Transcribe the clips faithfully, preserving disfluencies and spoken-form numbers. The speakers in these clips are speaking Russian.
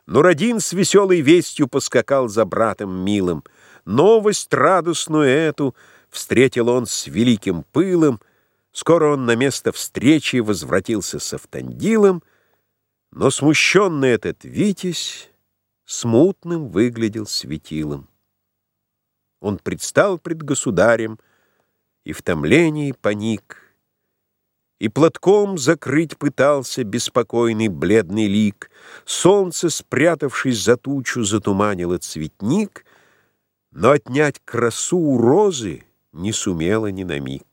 Нурадин с веселой вестью поскакал за братом милым. Новость радостную эту встретил он с великим пылом. Скоро он на место встречи возвратился с Автандилом, но смущенный этот Витязь смутным выглядел светилом. Он предстал пред государем и в томлении паник, и платком закрыть пытался беспокойный бледный лик. Солнце, спрятавшись за тучу, затуманило цветник, но отнять красу у розы не сумела ни на миг.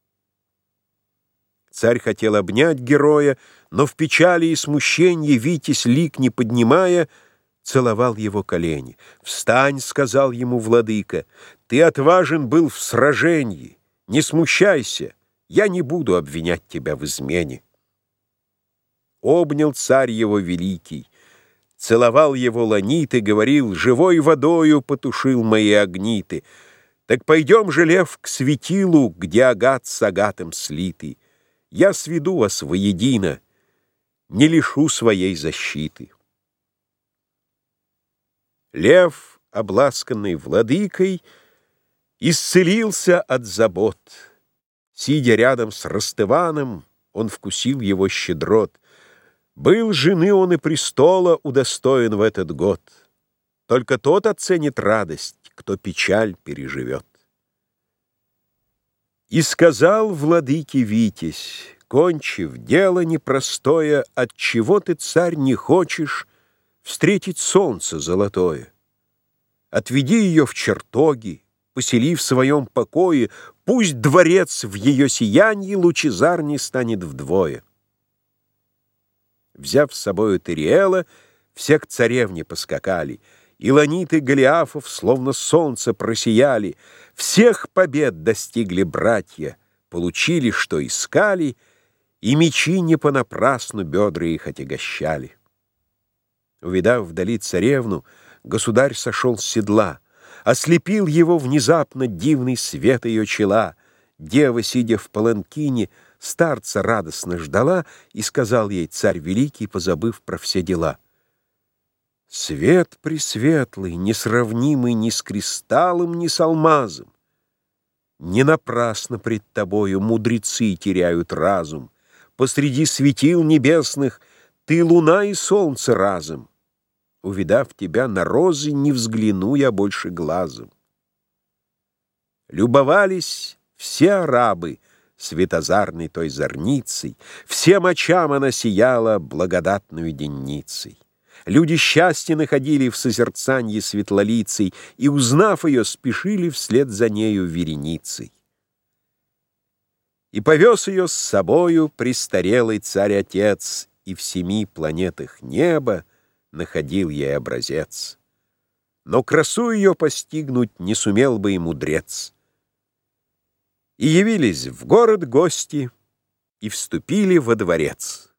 Царь хотел обнять героя, но в печали и смущенье Витязь, лик не поднимая, целовал его колени. «Встань», — сказал ему владыка, — «ты отважен был в сражении, не смущайся, я не буду обвинять тебя в измене». Обнял царь его великий, целовал его ланит и говорил: «Живой водою потушил мои огни ты. Так пойдем же, лев, к светилу, где агат с агатом слиты. Я сведу вас воедино, не лишу своей защиты». Лев, обласканный владыкой, исцелился от забот. Сидя рядом с Ростываном, он вкусил его щедрот. Был жены он и престола удостоен в этот год. Только тот оценит радость, кто печаль переживет. И сказал владыке Витязь, кончив дело непростое: «Отчего ты, царь, не хочешь встретить солнце золотое? Отведи ее в чертоги, посели в своем покое, пусть дворец в ее сиянии лучезарней станет вдвое». Взяв с собою Териэла, все к царевне поскакали, и ланиты Голиафов словно солнце просияли. Всех побед достигли братья, получили, что искали, и мечи не понапрасну бедра их отягощали. Увидав вдали царевну, государь сошел с седла. Ослепил его внезапно дивный свет ее чела. Дева, сидя в паланкине, старца радостно ждала, и сказал ей царь великий, позабыв про все дела: «Свет пресветлый, несравнимый ни с кристаллом, ни с алмазом. Не напрасно пред тобою мудрецы теряют разум. Посреди светил небесных ты луна и солнце разом. Увидав тебя на розы, не взгляну я больше глазом». Любовались все арабы светозарной той зорницей, всем очам она сияла благодатную денницей. Люди счастья находили в созерцанье светлолицей, и, узнав ее, спешили вслед за нею вереницей. И повез ее с собою престарелый царь-отец, и в семи планетах неба находил ей образец. Но красу ее постигнуть не сумел бы и мудрец. И явились в город гости, и вступили во дворец.